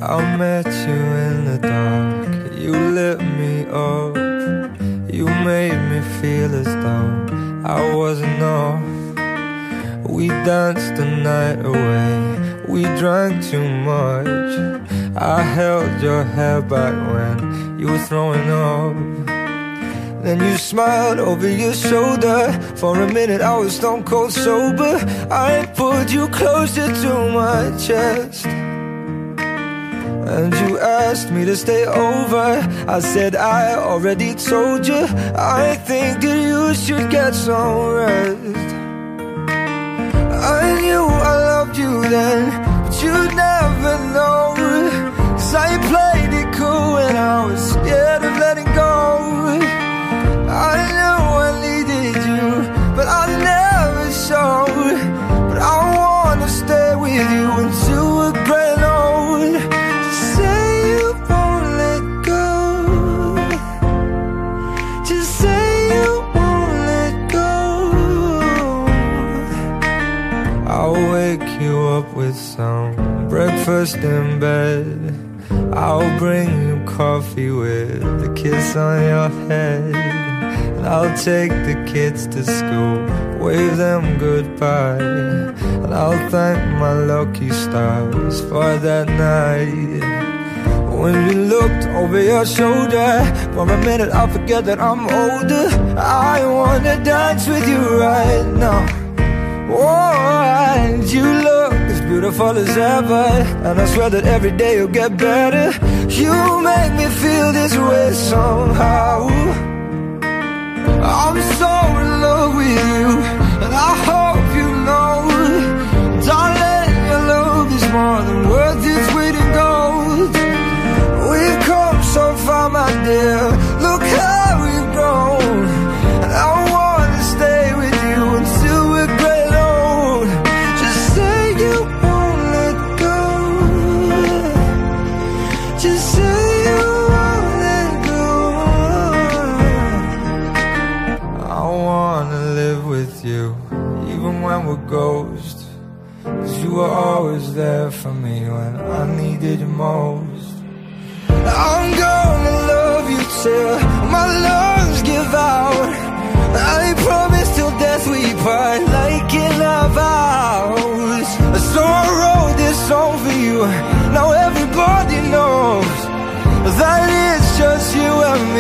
I met you in the dark, you lit me up. You made me feel as though I was enough. We danced the night away, we drank too much. I held your hair back when you were throwing up. Then you smiled over your shoulder. For a minute I was stone cold sober. I pulled you closer to my chest, and you asked me to stay over. I said I already told you, I think that you should get some rest. I knew I loved you then, but you'd never know. 'Cause I played it cool when I was scared of letting go. I knew I needed you, but I never showed. But I wanna stay with you until we're gray and old. Just say you won't let go. Just say you won't let go. I'll wake you up with some breakfast in bed. I'll bring you coffee with a kiss on your head. And I'll take the kids to school, wave them goodbye. And I'll thank my lucky stars for that night. When you looked over your shoulder, for a minute I forget that I'm older. I wanna dance with you right now. Oh, and you look as beautiful as ever, and I swear that every day you'll get better. You make me feel this way somehow. I'm so in love with you, and I hope you know, darling, your love is more than worth its weight in gold. We've come so far, my dear, look how we've grown. And I wanna stay with you until we're gray and old. Just say you won't let go. Just say you won't let go. I wanna live with you, even when we're ghosts. 'Cause you were always there for me when I needed you most. I'm gonna love you till my lungs give out. I promise till death we part, like in our vows. So I wrote this song for you, now everybody knows that it's just you and me.